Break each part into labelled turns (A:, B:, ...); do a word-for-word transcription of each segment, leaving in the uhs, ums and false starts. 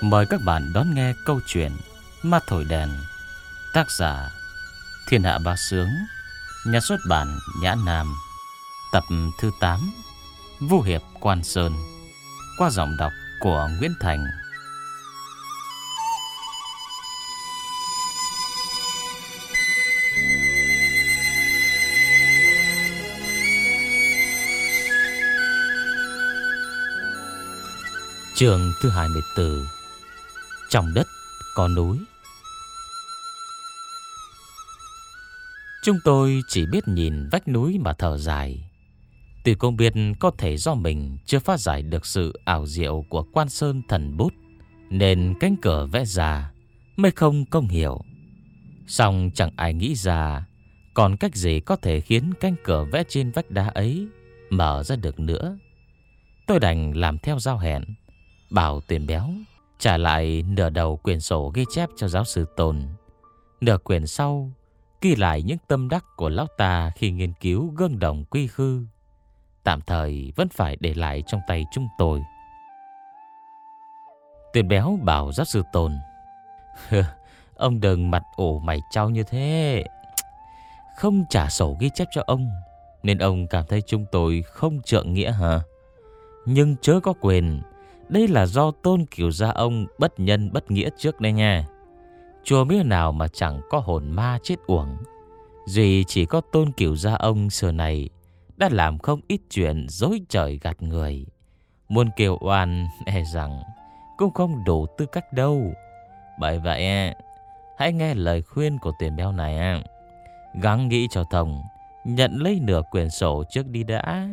A: Mời các bạn đón nghe câu chuyện Ma Thổi Đèn. Tác giả Thiên Hạ Bá Sướng. Nhà xuất bản Nhã Nam. Tập thứ tám, Vu Hiệp Quan Sơn. Qua giọng đọc của Nguyễn Thành. Chương thứ hai mươi tư. Trong đất có núi. Chúng tôi chỉ biết nhìn vách núi mà thở dài. Tuy không biết có thể do mình chưa phá giải được sự ảo diệu của Quan Sơn Thần Bút, nên cánh cửa vẽ ra mới không công hiểu. Song chẳng ai nghĩ ra còn cách gì có thể khiến cánh cửa vẽ trên vách đá ấy mở ra được nữa. Tôi đành làm theo giao hẹn, bảo Tuyền Béo trả lại nửa đầu quyển sổ ghi chép cho giáo sư Tôn. Nửa quyển sau ghi lại những tâm đắc của lão ta khi nghiên cứu gương đồng quy khư. Tạm thời vẫn phải để lại trong tay chúng tôi. Tuyền Béo bảo giáo sư Tôn: Ông đừng mặt ủ mày trao như thế. Không trả sổ ghi chép cho ông nên ông cảm thấy chúng tôi không trượng nghĩa hả? Nhưng chớ có quên, đây là do Tôn Cửu gia ông bất nhân bất nghĩa trước đây nha. Chùa miếu nào mà chẳng có hồn ma chết uổng. Duy chỉ có Tôn Cửu gia ông xưa này đã làm không ít chuyện dối trời gạt người. Muốn kêu oan e rằng cũng không đủ tư cách đâu. Bởi vậy hãy nghe lời khuyên của Tuyền Béo này, gắng nghĩ cho thông, nhận lấy nửa quyển sổ trước đi đã.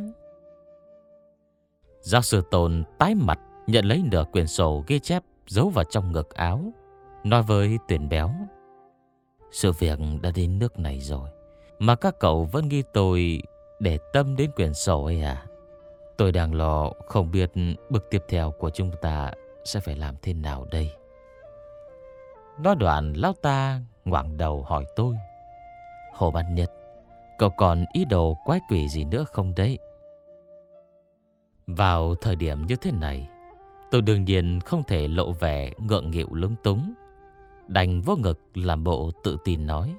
A: Giáo sư Tôn tái mặt nhận lấy nửa quyển sổ ghi chép giấu vào trong ngực áo, nói với Tuyền Béo: Sự việc đã đến nước này rồi mà các cậu vẫn ghi tôi để tâm đến quyển sổ ấy à? Tôi đang lo không biết bước tiếp theo của chúng ta sẽ phải làm thế nào đây. Nói đoạn, lão ta ngoảnh đầu hỏi tôi: Hồ Bát Nhất, cậu còn ý đồ quái quỷ gì nữa không đấy? Vào thời điểm như thế này, tôi đương nhiên không thể lộ vẻ ngượng nghịu lúng túng, đành vô ngực làm bộ tự tin nói: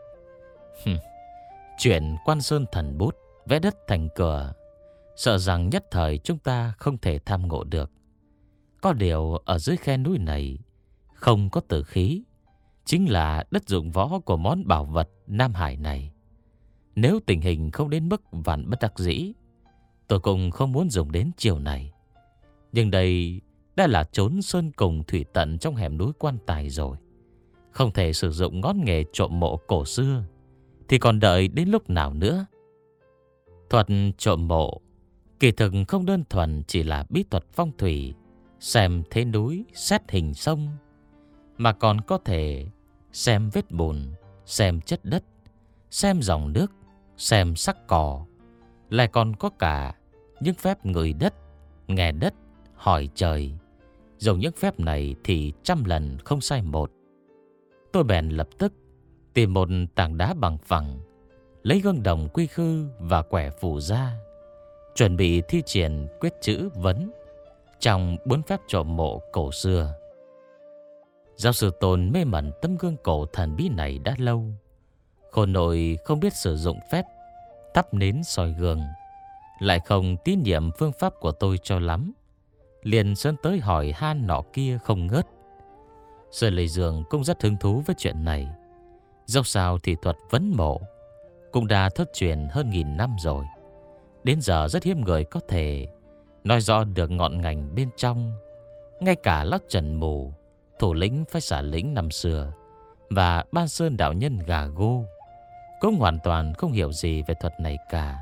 A: Chuyện Quan Sơn Thần Bút vẽ đất thành cửa, sợ rằng nhất thời chúng ta không thể tham ngộ được. Có điều ở dưới khe núi này không có tử khí, chính là đất dụng võ của món bảo vật Nam Hải này. Nếu tình hình không đến mức vạn bất đắc dĩ, tôi cũng không muốn dùng đến chiều này. Nhưng đây đã là chốn sơn cùng thủy tận trong hẻm núi Quan Tài rồi, không thể sử dụng ngón nghề trộm mộ cổ xưa thì còn đợi đến lúc nào nữa? Thuật trộm mộ kỳ thực không đơn thuần chỉ là bí thuật phong thủy, xem thế núi, xét hình sông, mà còn có thể xem vết bùn, xem chất đất, xem dòng nước, xem sắc cỏ, lại còn có cả những phép ngửi đất, nghe đất, hỏi trời. Dùng những phép này thì trăm lần không sai một. Tôi bèn lập tức tìm một tảng đá bằng phẳng, lấy gương đồng quy khư và quẻ phù ra, chuẩn bị thi triển quyết chữ vấn trong bốn phép trộm mộ cổ xưa. Giáo sư Tôn mê mẩn tấm gương cổ thần bí này đã lâu, khôn nội không biết sử dụng phép thắp nến soi gương, lại không tín nhiệm phương pháp của tôi cho lắm, liền sơn tới hỏi han nọ kia không ngớt. Sơn Lê Dương cũng rất hứng thú với chuyện này. Dẫu sao thì thuật vấn mộ cũng đã thất truyền hơn nghìn năm rồi, đến giờ rất hiếm người có thể nói rõ được ngọn ngành bên trong. Ngay cả lão Trần Mù, thủ lĩnh phái xả lĩnh năm xưa, và Ban Sơn đạo nhân Gà Gô cũng hoàn toàn không hiểu gì về thuật này cả.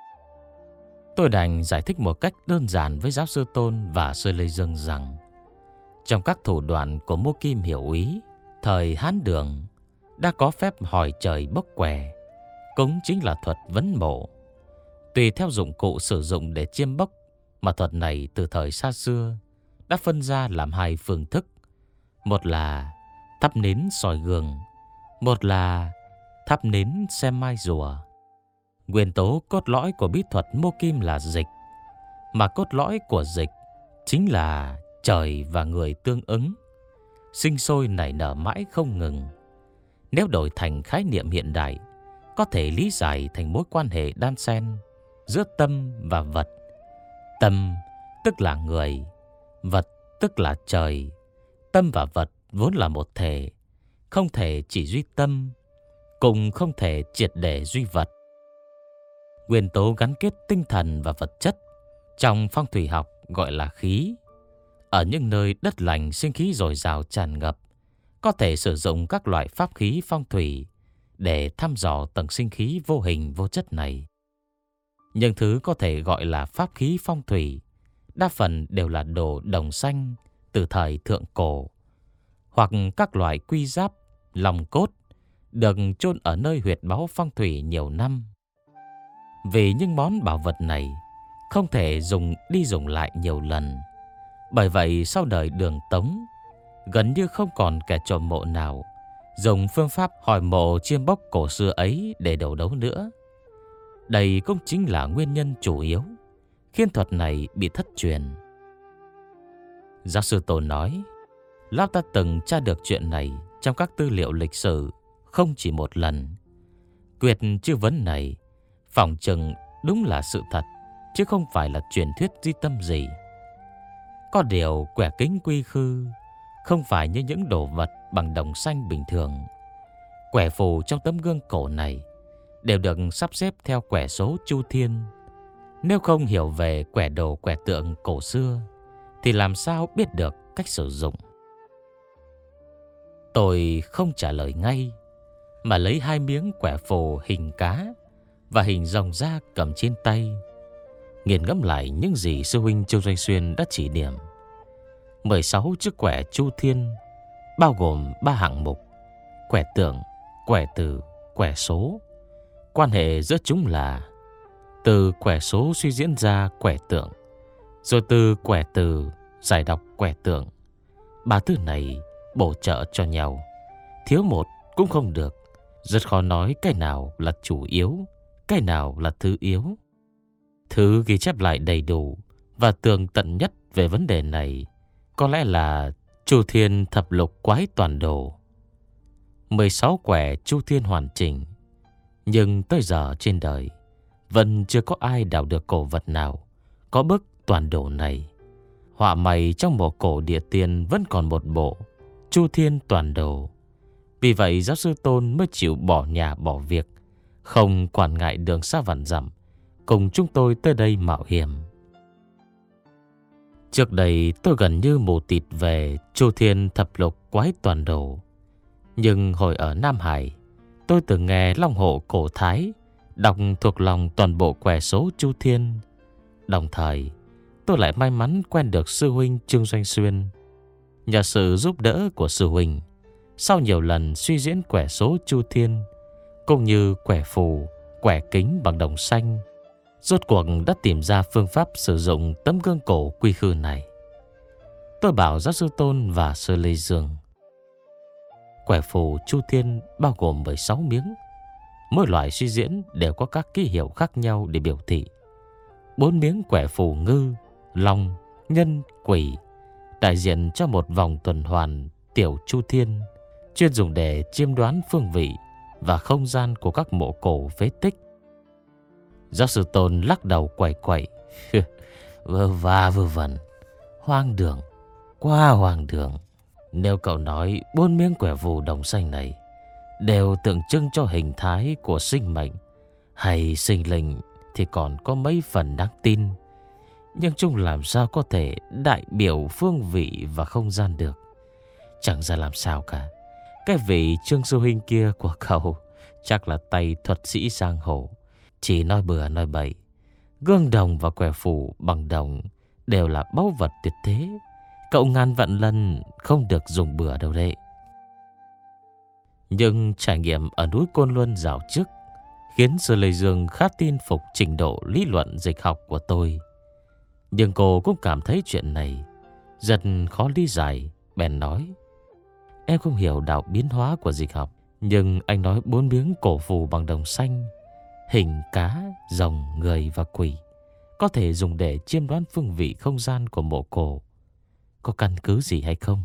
A: Tôi đành giải thích một cách đơn giản với giáo sư Tôn và Sơn Lê Dương rằng trong các thủ đoạn của Mô Kim Hiểu Úy thời Hán Đường đã có phép hỏi trời bốc quẻ, cũng chính là thuật vấn mộ. Tùy theo dụng cụ sử dụng để chiêm bốc mà thuật này từ thời xa xưa đã phân ra làm hai phương thức. Một là thắp nến soi gương, một là thắp nến xem mai rùa. Nguyên tố cốt lõi của bí thuật Mô Kim là dịch, mà cốt lõi của dịch chính là trời và người tương ứng, sinh sôi nảy nở mãi không ngừng. Nếu đổi thành khái niệm hiện đại, có thể lý giải thành mối quan hệ đan xen giữa tâm và vật. Tâm tức là người, vật tức là trời. Tâm và vật vốn là một thể, không thể chỉ duy tâm, cùng không thể triệt để duy vật. Nguyên tố gắn kết tinh thần và vật chất trong phong thủy học gọi là khí. Ở những nơi đất lành sinh khí dồi dào tràn ngập, có thể sử dụng các loại pháp khí phong thủy để thăm dò tầng sinh khí vô hình vô chất này. Những thứ có thể gọi là pháp khí phong thủy đa phần đều là đồ đồng xanh từ thời thượng cổ, hoặc các loại quy giáp, lòng cốt được chôn ở nơi huyệt báu phong thủy nhiều năm. Vì những món bảo vật này không thể dùng đi dùng lại nhiều lần, bởi vậy sau đời Đường Tống, gần như không còn kẻ trộm mộ nào dùng phương pháp hỏi mộ chiêm bốc cổ xưa ấy để đấu đấu nữa. Đây cũng chính là nguyên nhân chủ yếu khiến thuật này bị thất truyền. Giáo sư Tôn nói, lão ta từng tra được chuyện này trong các tư liệu lịch sử không chỉ một lần. Quyệt chư vấn này phỏng chừng đúng là sự thật, chứ không phải là truyền thuyết di tâm gì. Có điều quẻ kính quy khư không phải như những đồ vật bằng đồng xanh bình thường. Quẻ phù trong tấm gương cổ này đều được sắp xếp theo quẻ số chu thiên. Nếu không hiểu về quẻ đồ quẻ tượng cổ xưa thì làm sao biết được cách sử dụng? Tôi không trả lời ngay, mà lấy hai miếng quẻ phù hình cá và hình rồng ra cầm trên tay, nghiền ngẫm lại những gì sư huynh Trương Doanh Xuyên đã chỉ điểm. mười sáu chiếc quẻ chu thiên bao gồm ba hạng mục: quẻ tượng, quẻ từ, quẻ số. Quan hệ giữa chúng là từ quẻ số suy diễn ra quẻ tượng, rồi từ quẻ từ giải đọc quẻ tượng. Ba thứ này bổ trợ cho nhau, thiếu một cũng không được. Rất khó nói cái nào là chủ yếu, cái nào là thứ yếu. Thứ ghi chép lại đầy đủ và tường tận nhất về vấn đề này có lẽ là Chu Thiên Thập Lục Quái Toàn Đồ. mười sáu quẻ Chu Thiên hoàn chỉnh, nhưng tới giờ trên đời vẫn chưa có ai đào được cổ vật nào có bức toàn đồ này. Họa mày trong mộ cổ địa tiên vẫn còn một bộ Chu Thiên Toàn Đồ. Vì vậy giáo sư Tôn mới chịu bỏ nhà bỏ việc, không quản ngại đường xa vạn dặm, cùng chúng tôi tới đây mạo hiểm. Trước đây tôi gần như mù tịt về Chu Thiên Thập Lục Quái Toàn Đồ. Nhưng hồi ở Nam Hải, tôi từng nghe Long Hộ Cổ Thái đọc thuộc lòng toàn bộ quẻ số Chu Thiên. Đồng thời tôi lại may mắn quen được sư huynh Trương Doanh Xuyên. Nhờ sự giúp đỡ của sư huynh, sau nhiều lần suy diễn quẻ số Chu Thiên cũng như quẻ phù, quẻ kính bằng đồng xanh, rốt cuộc đã tìm ra phương pháp sử dụng tấm gương cổ quy khư này. Tôi bảo giáo sư Tôn và sư Lê Dương, quẻ phù Chu Thiên bao gồm mười sáu miếng, mỗi loại suy diễn đều có các ký hiệu khác nhau để biểu thị. Bốn miếng quẻ phù ngư, long, nhân, quỷ đại diện cho một vòng tuần hoàn tiểu Chu Thiên, chuyên dùng để chiêm đoán phương vị và không gian của các mộ cổ phế tích. Giáo sư Tôn lắc đầu quẩy quẩy, vơ va vơ vẩn, hoang đường, quá hoang đường. Nếu cậu nói bốn miếng quẻ phù đồng xanh này đều tượng trưng cho hình thái của sinh mệnh hay sinh linh thì còn có mấy phần đáng tin. Nhưng chúng làm sao có thể đại biểu phương vị và không gian được? Chẳng ra làm sao cả. Cái vị Trương sư huynh kia của cậu chắc là tay thuật sĩ giang hồ, chỉ nói bừa nói bậy. Gương đồng và quẻ phù bằng đồng đều là báu vật tuyệt thế, cậu ngàn vạn lần không được dùng bừa đâu đấy. Nhưng trải nghiệm ở núi Côn Luân dạo trước khiến sư Lê Dương khá tin phục trình độ lý luận dịch học của tôi. Nhưng cô cũng cảm thấy chuyện này rất khó lý giải, bèn nói: em không hiểu đạo biến hóa của dịch học, nhưng anh nói bốn miếng cổ phù bằng đồng xanh, hình cá, rồng, người và quỷ, có thể dùng để chiêm đoán phương vị không gian của mộ cổ. có căn cứ gì hay không?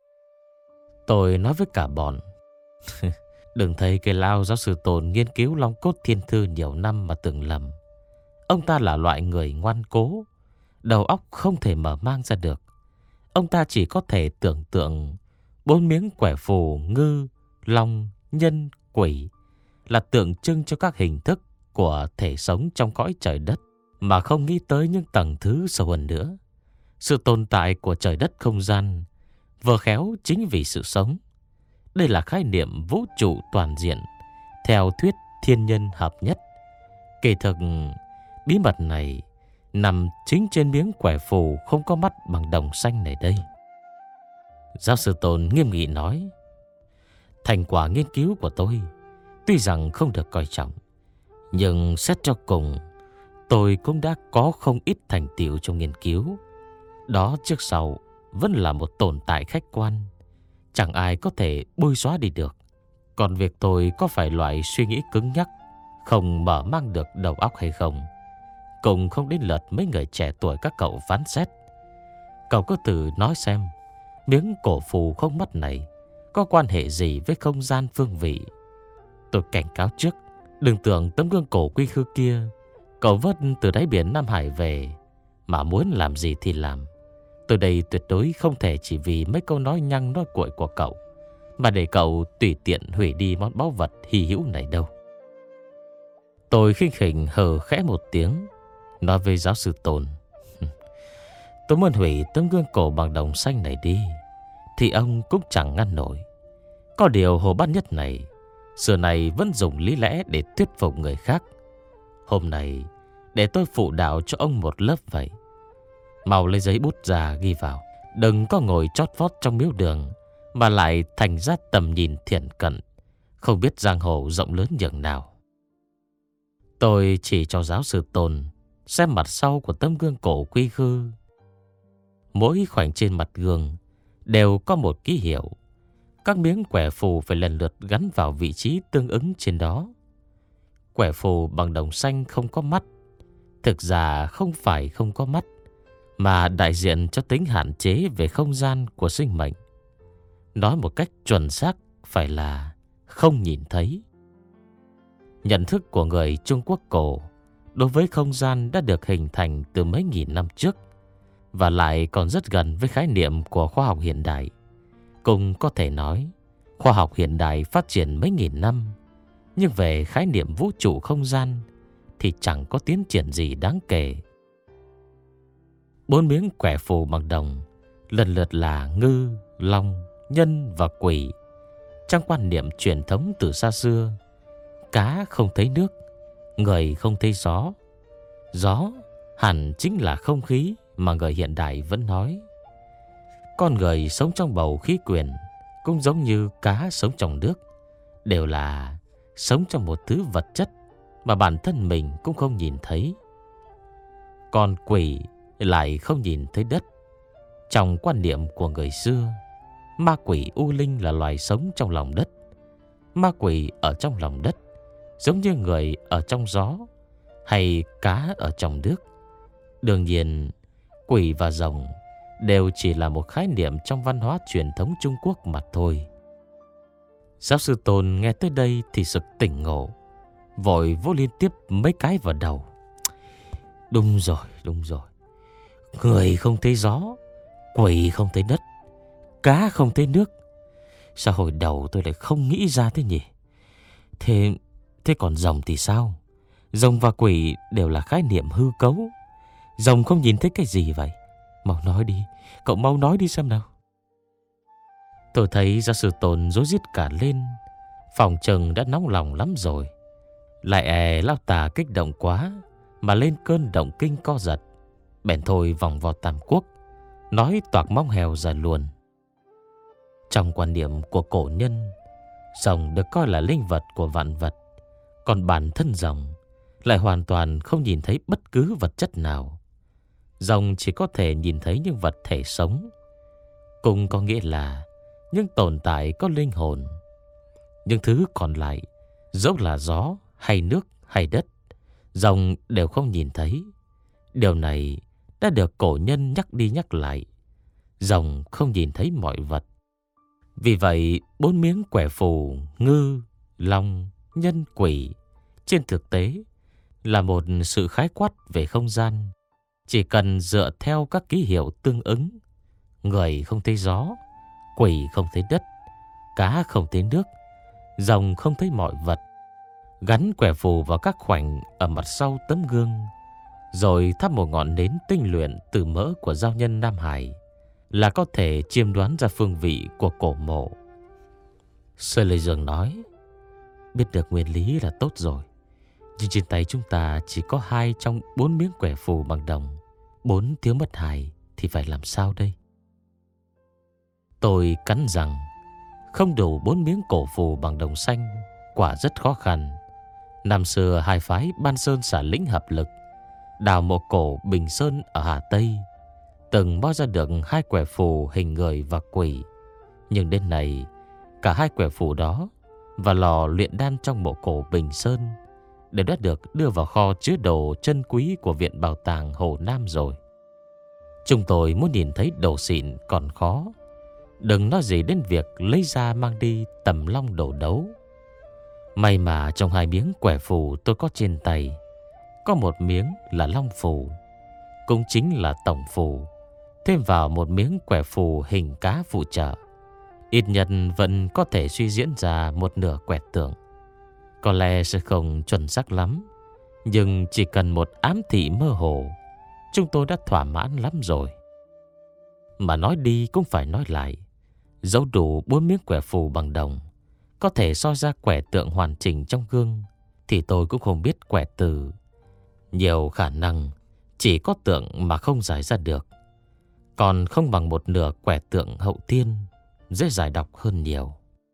A: Tôi nói với cả bọn, đừng thấy cái lao giáo sư Tôn nghiên cứu Long Cốt Thiên Thư nhiều năm mà tưởng lầm. Ông ta là loại người ngoan cố, đầu óc không thể mở mang ra được. Ông ta chỉ có thể tưởng tượng bốn miếng quẻ phù ngư, long, nhân, quỷ là tượng trưng cho các hình thức của thể sống trong cõi trời đất, mà không nghĩ tới những tầng thứ sâu hơn nữa. Sự tồn tại của trời đất không gian vừa khéo chính vì sự sống. Đây là khái niệm vũ trụ toàn diện theo thuyết thiên nhân hợp nhất. Kỳ thực, bí mật này nằm chính trên miếng quẻ phù không có mắt bằng đồng xanh này đây. Giáo sư Tôn nghiêm nghị nói, thành quả nghiên cứu của tôi tuy rằng không được coi trọng, nhưng xét cho cùng, tôi cũng đã có không ít thành tựu trong nghiên cứu. Đó trước sau vẫn là một tồn tại khách quan, chẳng ai có thể bôi xóa đi được. Còn việc tôi có phải loại suy nghĩ cứng nhắc, không mở mang được đầu óc hay không, cũng không đến lượt mấy người trẻ tuổi các cậu phán xét. Cậu cứ tự nói xem, miếng cổ phù không mắt này có quan hệ gì với không gian phương vị? Tôi cảnh cáo trước, đừng tưởng tấm gương cổ quy khư kia cậu vớt từ đáy biển Nam Hải về mà muốn làm gì thì làm. Tôi đây tuyệt đối không thể chỉ vì mấy câu nói nhăng nói cuội của cậu mà để cậu tùy tiện hủy đi món báu vật hy hữu này đâu. Tôi khinh khỉnh hờ khẽ một tiếng, nói với giáo sư Tôn, tôi muốn hủy tấm gương cổ bằng đồng xanh này đi thì ông cũng chẳng ngăn nổi. Có điều Hồ Bát Nhất này xưa này vẫn dùng lý lẽ để thuyết phục người khác. Hôm nay để tôi phụ đạo cho ông một lớp vậy. Mau lấy giấy bút ra ghi vào, đừng có ngồi chót vót trong miếu đường mà lại thành ra tầm nhìn thiển cận, không biết giang hồ rộng lớn nhường nào. Tôi chỉ cho giáo sư Tôn xem mặt sau của tấm gương cổ quy khư. Mỗi khoảnh trên mặt gương đều có một ký hiệu. Các miếng quẻ phù phải lần lượt gắn vào vị trí tương ứng trên đó. Quẻ phù bằng đồng xanh không có mắt, thực ra không phải không có mắt, mà đại diện cho tính hạn chế về không gian của sinh mệnh. Nói một cách chuẩn xác phải là không nhìn thấy. Nhận thức của người Trung Quốc cổ đối với không gian đã được hình thành từ mấy nghìn năm trước, và lại còn rất gần với khái niệm của khoa học hiện đại. Cũng có thể nói, khoa học hiện đại phát triển mấy nghìn năm, nhưng về khái niệm vũ trụ không gian thì chẳng có tiến triển gì đáng kể. Bốn miếng quẻ phù bằng đồng lần lượt là ngư, long, nhân và quỷ. Trong quan niệm truyền thống từ xa xưa, cá không thấy nước, người không thấy gió. Gió hẳn chính là không khí mà người hiện đại vẫn nói. Con người sống trong bầu khí quyển cũng giống như cá sống trong nước, đều là sống trong một thứ vật chất mà bản thân mình cũng không nhìn thấy. Còn quỷ lại không nhìn thấy đất. Trong quan niệm của người xưa, ma quỷ u linh là loài sống trong lòng đất. Ma quỷ ở trong lòng đất giống như người ở trong gió hay cá ở trong nước. Đương nhiên, quỷ và rồng đều chỉ là một khái niệm trong văn hóa truyền thống Trung Quốc mà thôi. Giáo sư Tôn nghe tới đây thì sực tỉnh ngộ, vội vỗ liên tiếp mấy cái vào đầu. Đúng rồi, đúng rồi. Người không thấy gió, quỷ không thấy đất, cá không thấy nước. Sao hồi đầu tôi lại không nghĩ ra thế nhỉ? Thế, thế còn rồng thì sao? Rồng và quỷ đều là khái niệm hư cấu. Rồng không nhìn thấy cái gì vậy? Mau nói đi, cậu mau nói đi xem nào. Tôi thấy giáo sư Tôn rối rít cả lên. Phòng chừng đã nóng lòng lắm rồi. Lại e lão tà kích động quá mà lên cơn động kinh co giật. Bèn thôi vòng vào Tam Quốc, nói toạc móng heo ra luôn. Trong quan niệm của cổ nhân, rồng được coi là linh vật của vạn vật. Còn bản thân rồng lại hoàn toàn không nhìn thấy bất cứ vật chất nào. Rồng chỉ có thể nhìn thấy những vật thể sống, cũng có nghĩa là những tồn tại có linh hồn. Những thứ còn lại, dẫu là gió hay nước hay đất, rồng đều không nhìn thấy. Điều này đã được cổ nhân nhắc đi nhắc lại. rồng không nhìn thấy mọi vật. Vì vậy, bốn miếng quẻ phù ngư, long, nhân, quỷ trên thực tế là một sự khái quát về không gian. Chỉ cần dựa theo các ký hiệu tương ứng, người không thấy gió, quỷ không thấy đất, cá không thấy nước, rồng không thấy mọi vật, gắn quẻ phù vào các khoảnh ở mặt sau tấm gương, rồi thắp một ngọn nến tinh luyện từ mỡ của giao nhân Nam Hải, là có thể chiêm đoán ra phương vị của cổ mộ. Sơ Lê Dương nói, biết được nguyên lý là tốt rồi, nhưng trên tay chúng ta chỉ có hai trong bốn miếng quẻ phù bằng đồng, bốn thiếu mất hai thì phải làm sao đây? Tôi cắn rằng không đủ bốn miếng cổ phù bằng đồng xanh quả rất khó khăn. Năm xưa hai phái Ban Sơn Xả Lĩnh hợp lực đào mộ cổ Bình Sơn ở Hà Tây, từng moi ra được hai quẻ phù hình người và quỷ. Nhưng đến nay, cả hai quẻ phù đó và lò luyện đan trong mộ cổ Bình Sơn đều đã được đưa vào kho chứa đồ chân quý của Viện Bảo tàng Hồ Nam rồi. Chúng tôi muốn nhìn thấy đồ xịn còn khó, đừng nói gì đến việc lấy ra mang đi tầm long đổ đấu. May mà trong hai miếng quẻ phù tôi có trên tay, có một miếng là long phù, cũng chính là tổng phù, thêm vào một miếng quẻ phù hình cá phụ trợ, ít nhất vẫn có thể suy diễn ra một nửa quẻ tượng. Có lẽ sẽ không chuẩn xác lắm, nhưng chỉ cần một ám thị mơ hồ, chúng tôi đã thỏa mãn lắm rồi. Mà nói đi cũng phải nói lại, dẫu đủ bốn miếng quẻ phù bằng đồng có thể soi ra quẻ tượng hoàn chỉnh trong gương, thì tôi cũng không biết quẻ từ. Nhiều khả năng chỉ có tượng mà không giải ra được, còn không bằng một nửa quẻ tượng hậu tiên, dễ giải đọc hơn nhiều.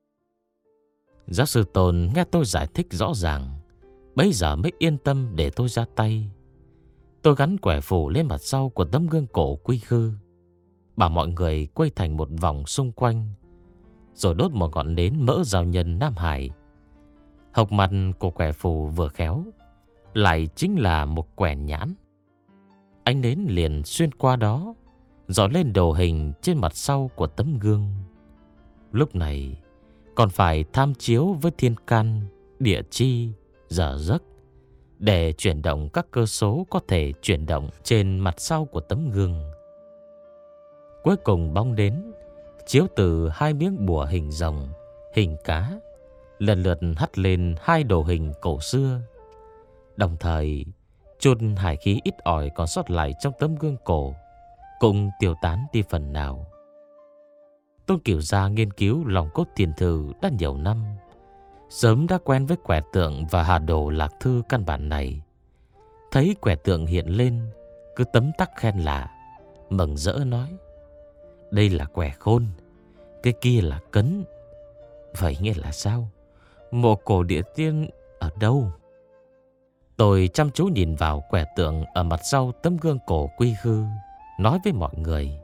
A: Giáo sư Tôn nghe tôi giải thích rõ ràng, bấy giờ mới yên tâm để tôi ra tay. Tôi gắn quẻ phù lên mặt sau của tấm gương cổ quy khư, bảo mọi người quay thành một vòng xung quanh, rồi đốt một ngọn nến mỡ giao nhân Nam Hải. Hộc mặt của quẻ phù vừa khéo lại chính là một quẻ nhãn. Ánh nến liền xuyên qua đó, dọi lên đồ hình trên mặt sau của tấm gương. Lúc này còn phải tham chiếu với thiên can, địa chi, giờ giấc để chuyển động các cơ số có thể chuyển động trên mặt sau của tấm gương. Cuối cùng bóng đến chiếu từ hai miếng bùa hình rồng, hình cá, lần lượt hắt lên hai đồ hình cổ xưa, đồng thời chút hải khí ít ỏi còn sót lại trong tấm gương cổ cũng tiêu tán đi phần nào. Tôn Cửu Gia nghiên cứu lòng cốt tiền thư đã nhiều năm, sớm đã quen với quẻ tượng và hà đồ lạc thư căn bản này. Thấy quẻ tượng hiện lên, cứ tấm tắc khen lạ, mừng rỡ nói: đây là quẻ khôn, cái kia là cấn. Vậy nghĩa là sao? Mộ cổ địa tiên ở đâu? Tôi chăm chú nhìn vào quẻ tượng ở mặt sau tấm gương cổ quy khư, nói với mọi người: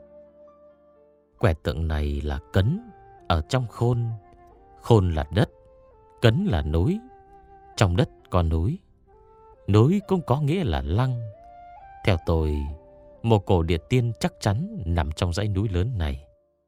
A: quẻ tượng này là cấn ở trong khôn. Khôn là đất, cấn là núi. Trong đất có núi, núi cũng có nghĩa là lăng. Theo tôi, mộ cổ địa tiên chắc chắn nằm trong dãy núi lớn này.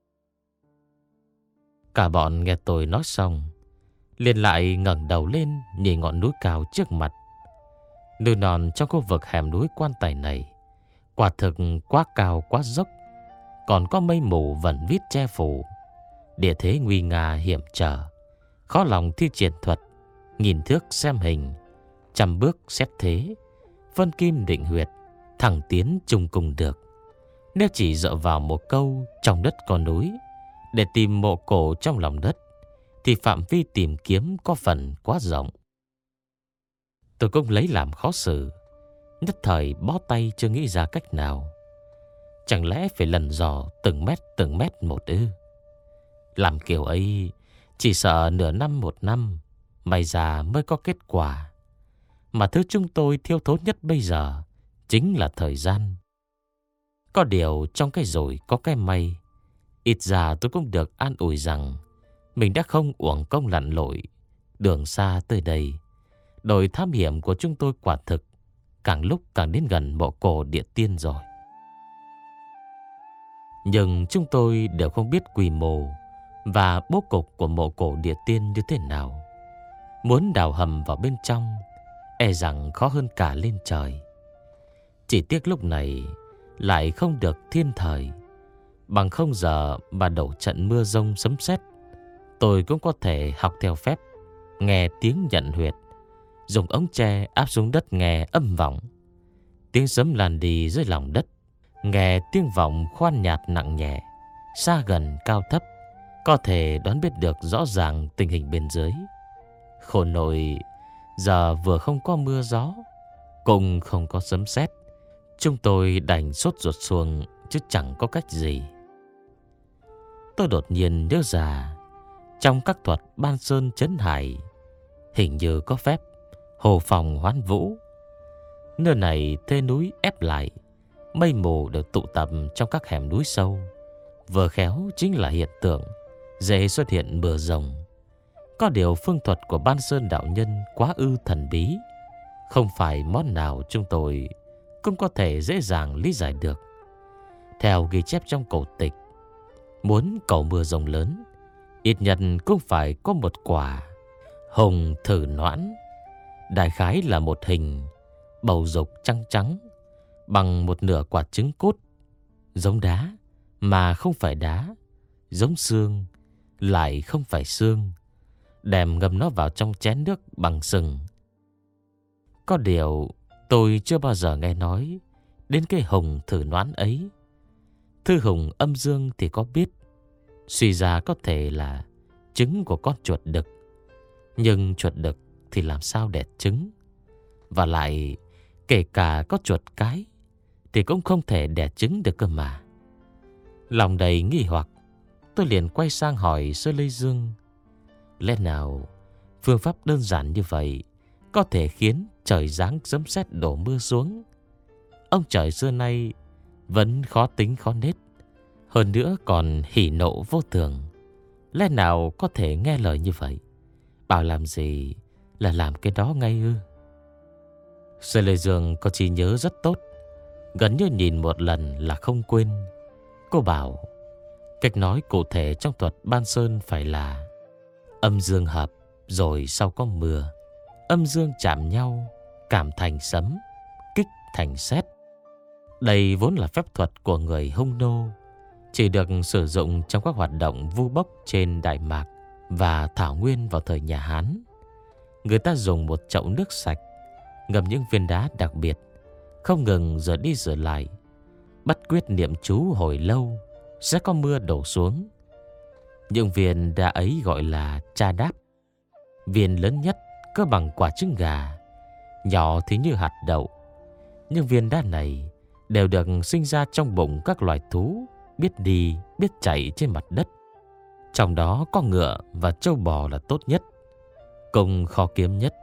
A: Cả bọn nghe tôi nói xong, liền lại ngẩng đầu lên nhìn ngọn núi cao trước mặt. Núi non trong khu vực hẻm núi Quan Tài này quả thực quá cao quá dốc, còn có mây mù vẩn vít che phủ. Địa thế nguy nga hiểm trở, khó lòng thi triển thuật nghìn thước xem hình, trăm bước xét thế, phân kim định huyệt, thẳng tiến chung cùng được. Nếu chỉ dựa vào một câu trong đất có núi để tìm mộ cổ trong lòng đất, thì phạm vi tìm kiếm có phần quá rộng. Tôi cũng lấy làm khó xử, nhất thời bó tay chưa nghĩ ra cách nào. Chẳng lẽ phải lần dò từng mét từng mét một ư? Làm kiểu ấy chỉ sợ nửa năm một năm may ra mới có kết quả. Mà thứ chúng tôi thiếu thốn nhất bây giờ chính là thời gian. Có điều trong cái rồi có cái may, ít ra tôi cũng được an ủi rằng mình đã không uổng công lặn lội đường xa tới đây. Đội thám hiểm của chúng tôi quả thực càng lúc càng đến gần mộ cổ địa tiên rồi. Nhưng chúng tôi đều không biết quy mô và bố cục của mộ cổ địa tiên như thế nào. Muốn đào hầm vào bên trong e rằng khó hơn cả lên trời. Chỉ tiếc lúc này lại không được thiên thời, bằng không giờ mà đổ trận mưa rông sấm sét, tôi cũng có thể học theo phép, nghe tiếng nhận huyệt, dùng ống tre áp xuống đất nghe âm vọng. Tiếng sấm lan đi dưới lòng đất, nghe tiếng vọng khoan nhạt nặng nhẹ, xa gần cao thấp, có thể đoán biết được rõ ràng tình hình bên dưới. Khổ nổi, giờ vừa không có mưa gió, cũng không có sấm sét, chúng tôi đành sốt ruột xuồng chứ chẳng có cách gì. Tôi đột nhiên nhớ ra, trong các thuật Ban Sơn Chấn Hải, hình như có phép hồ phòng hoán vũ. Nơi này thế núi ép lại, mây mù được tụ tập trong các hẻm núi sâu, vừa khéo chính là hiện tượng dễ xuất hiện mưa rồng. Có điều phương thuật của Ban Sơn đạo nhân quá ư thần bí, không phải món nào chúng tôi cũng có thể dễ dàng lý giải được. Theo ghi chép trong cổ tịch, muốn cầu mưa rồng lớn, ít nhất cũng phải có một quả hồng thử noãn, đại khái là một hình bầu dục trắng trắng, bằng một nửa quả trứng cút, giống đá mà không phải đá, giống xương lại không phải xương, đem ngâm nó vào trong chén nước bằng sừng. Có điều tôi chưa bao giờ nghe nói đến cái hồng thử noãn ấy. Thư hùng âm dương thì có biết, suy ra có thể là trứng của con chuột đực. Nhưng chuột đực thì làm sao đẻ trứng? Và lại kể cả có chuột cái thì cũng không thể đẻ trứng được cơ mà. Lòng đầy nghi hoặc, tôi liền quay sang hỏi Sơ Lê Dương, lẽ nào phương pháp đơn giản như vậy có thể khiến trời giáng sấm sét đổ mưa xuống? Ông trời xưa nay vẫn khó tính khó nết, hơn nữa còn hỉ nộ vô thường. Lẽ nào có thể nghe lời như vậy, bảo làm gì là làm cái đó ngay ư? Sơ Lê Dương có trí nhớ rất tốt, gần như nhìn một lần là không quên. Cô bảo cách nói cụ thể trong thuật Ban Sơn phải là âm dương hợp, rồi sau có mưa, âm dương chạm nhau, cảm thành sấm, kích thành sét. Đây vốn là phép thuật của người Hung Nô, chỉ được sử dụng trong các hoạt động vu bốc trên Đại Mạc và Thảo Nguyên vào thời nhà Hán. Người ta dùng một chậu nước sạch, ngâm những viên đá đặc biệt, không ngừng rửa đi rửa lại, bắt quyết niệm chú hồi lâu, sẽ có mưa đổ xuống. Những viên đá ấy gọi là cha đáp. Viên lớn nhất có bằng quả trứng gà, nhỏ thì như hạt đậu. Nhưng viên đá này đều được sinh ra trong bụng các loài thú biết đi, biết chạy trên mặt đất. Trong đó có ngựa và trâu bò là tốt nhất, cũng khó kiếm nhất.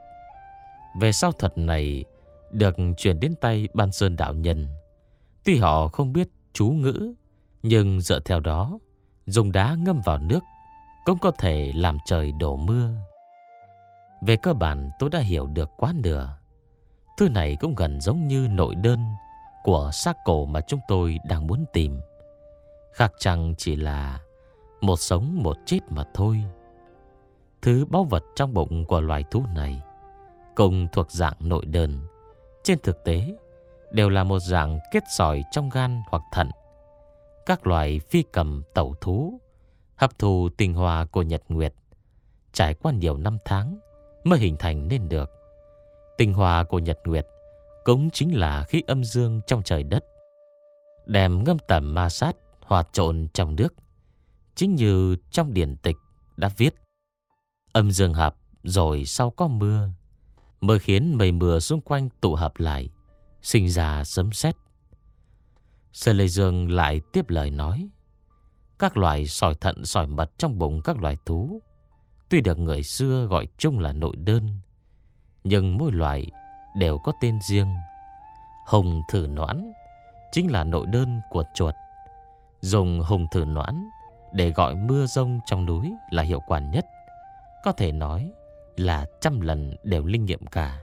A: Về sau thuật này được truyền đến tay Ban Sơn đạo nhân. Tuy họ không biết chú ngữ, nhưng dựa theo đó, dùng đá ngâm vào nước cũng có thể làm trời đổ mưa. Về cơ bản tôi đã hiểu được quá nửa. Thứ này cũng gần giống như nội đơn của xác cổ mà chúng tôi đang muốn tìm. Khác chăng chỉ là một sống một chết mà thôi. Thứ báu vật trong bụng của loài thú này cùng thuộc dạng nội đơn, trên thực tế đều là một dạng kết sỏi trong gan hoặc thận. Các loài phi cầm tẩu thú hấp thụ tinh hoa của nhật nguyệt, trải qua nhiều năm tháng mới hình thành nên được. Tinh hoa của nhật nguyệt cũng chính là khí âm dương trong trời đất, đem ngâm tẩm ma sát hòa trộn trong nước. Chính như trong điển tịch đã viết, âm dương hợp rồi sau có mưa, mới khiến mây mưa xung quanh tụ hợp lại, sinh ra sấm sét. Sơn Lê Dương lại tiếp lời nói, các loài sỏi thận sỏi mật trong bụng các loài thú tuy được người xưa gọi chung là nội đơn, nhưng mỗi loài đều có tên riêng. Hùng thử noãn chính là nội đơn của chuột. Dùng hùng thử noãn để gọi mưa rông trong núi là hiệu quả nhất, có thể nói là trăm lần đều linh nghiệm cả.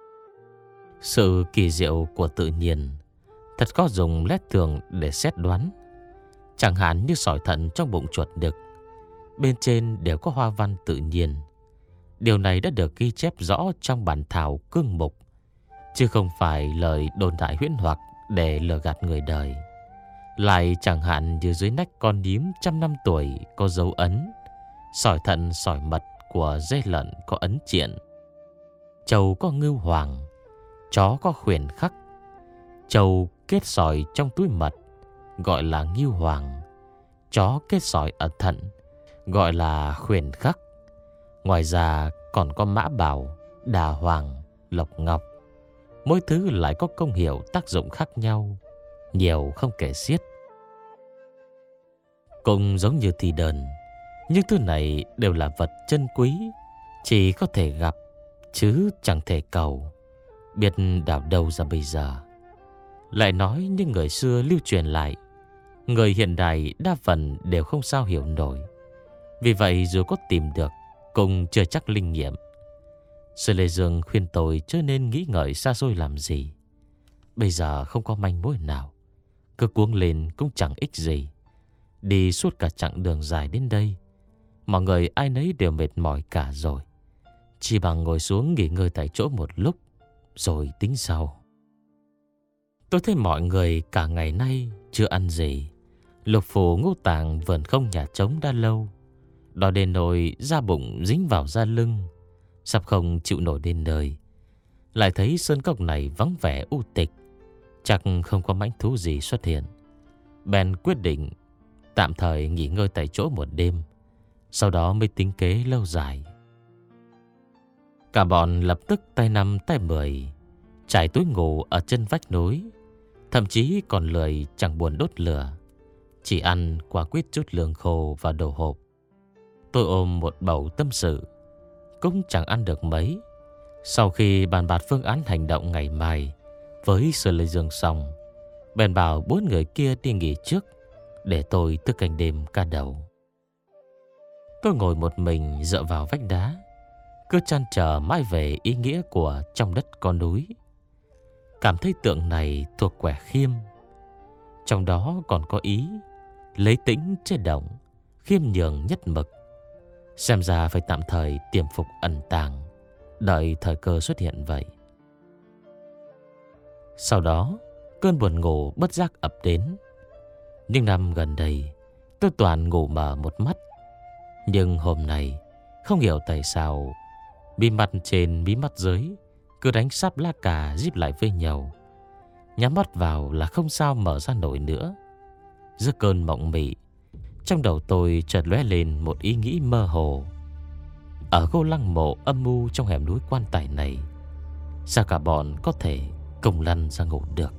A: Sự kỳ diệu của tự nhiên thật có dùng lét thường để xét đoán. Chẳng hạn như sỏi thận trong bụng chuột đực, bên trên đều có hoa văn tự nhiên. Điều này đã được ghi chép rõ trong bản thảo cương mục, chứ không phải lời đồn đại huyễn hoặc để lừa gạt người đời. Lại chẳng hạn như dưới nách con nhím trăm năm tuổi có dấu ấn, sỏi thận sỏi mật của dê lợn có ấn triện, trâu có ngưu hoàng, chó có khuyển khắc. Trâu kết sỏi trong túi mật gọi là ngưu hoàng, chó kết sỏi ở thận gọi là khuyển khắc. Ngoài ra còn có mã bảo, đà hoàng, lộc ngọc. Mỗi thứ lại có công hiệu tác dụng khác nhau, nhiều không kể xiết. Cũng giống như thì đờn, những thứ này đều là vật chân quý, chỉ có thể gặp chứ chẳng thể cầu. Biết đào đâu ra bây giờ. Lại nói như người xưa lưu truyền lại, người hiện đại đa phần đều không sao hiểu nổi. Vì vậy dù có tìm được cũng chưa chắc linh nghiệm. Sư Lê Dương khuyên tôi chớ nên nghĩ ngợi xa xôi làm gì. Bây giờ không có manh mối nào, cứ cuống lên cũng chẳng ích gì. Đi suốt cả chặng đường dài đến đây, mọi người ai nấy đều mệt mỏi cả rồi. Chỉ bằng ngồi xuống nghỉ ngơi tại chỗ một lúc rồi tính sau. Tôi thấy mọi người cả ngày nay chưa ăn gì. Lục phủ ngũ tạng vườn không nhà trống đã lâu, đói đến nỗi da bụng dính vào da lưng, sắp không chịu nổi đến nơi. Lại thấy sơn cốc này vắng vẻ u tịch, chắc không có mãnh thú gì xuất hiện. Bèn quyết định tạm thời nghỉ ngơi tại chỗ một đêm, sau đó mới tính kế lâu dài. Cả bọn lập tức tay năm tay mười trải túi ngủ ở chân vách núi, thậm chí còn lười chẳng buồn đốt lửa, chỉ ăn quả quýt chút lương khô và đồ hộp. Tôi ôm một bầu tâm sự, cũng chẳng ăn được mấy. Sau khi bàn bạc phương án hành động ngày mai với Sư Lê Dương xong, bèn bảo bốn người kia đi nghỉ trước, để tôi thức canh đêm ca đầu. Tôi ngồi một mình dựa vào vách đá, cứ trăn trở mãi về ý nghĩa của trong đất có núi. Cảm thấy tượng này thuộc quẻ khiêm, trong đó còn có ý lấy tĩnh chế động, khiêm nhường nhất mực. Xem ra phải tạm thời tiềm phục ẩn tàng, đợi thời cơ xuất hiện vậy. Sau đó cơn buồn ngủ bất giác ập đến. Nhưng năm gần đây tôi toàn ngủ mờ một mắt. Nhưng hôm nay không hiểu tại sao mí mắt trên mí mắt dưới cứ đánh sắp lá cà díp lại với nhau. Nhắm mắt vào là không sao mở ra nổi nữa. Giữa cơn mộng mị, trong đầu tôi chợt lóe lên một ý nghĩ mơ hồ. Ở khu lăng mộ âm mưu trong hẻm núi quan tài này, sao cả bọn có thể cùng lăn ra ngủ được?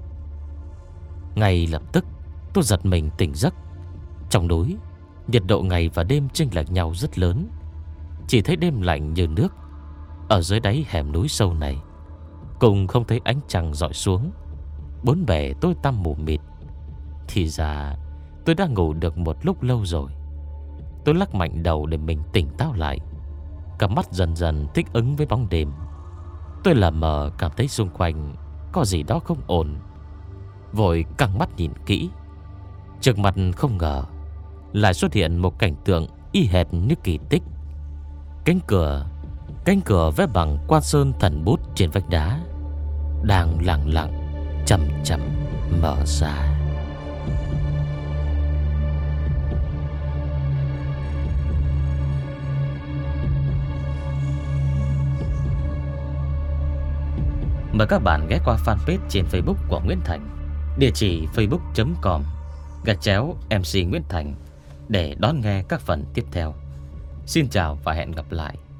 A: Ngay lập tức tôi giật mình tỉnh giấc. Trong núi, nhiệt độ ngày và đêm chênh lệch nhau rất lớn. Chỉ thấy đêm lạnh như nước. Ở dưới đáy hẻm núi sâu này cùng không thấy ánh trăng rọi xuống, bốn bề tối tăm mù mịt. Thì ra tôi đã ngủ được một lúc lâu rồi. Tôi lắc mạnh đầu để mình tỉnh táo lại. Cặp mắt dần dần thích ứng với bóng đêm. Tôi lờ mờ cảm thấy xung quanh có gì đó không ổn, vội căng mắt nhìn kỹ. Trước mặt không ngờ lại xuất hiện một cảnh tượng y hệt như kỳ tích. Cánh cửa Cánh cửa vẽ bằng quan sơn thần bút trên vách đá đang lặng lặng chậm chậm mở ra. Mời các bạn ghé qua fanpage trên Facebook của Nguyễn Thành, địa chỉ facebook chấm com gạch chéo em xê Nguyễn Thành để đón nghe các phần tiếp theo. Xin chào và hẹn gặp lại.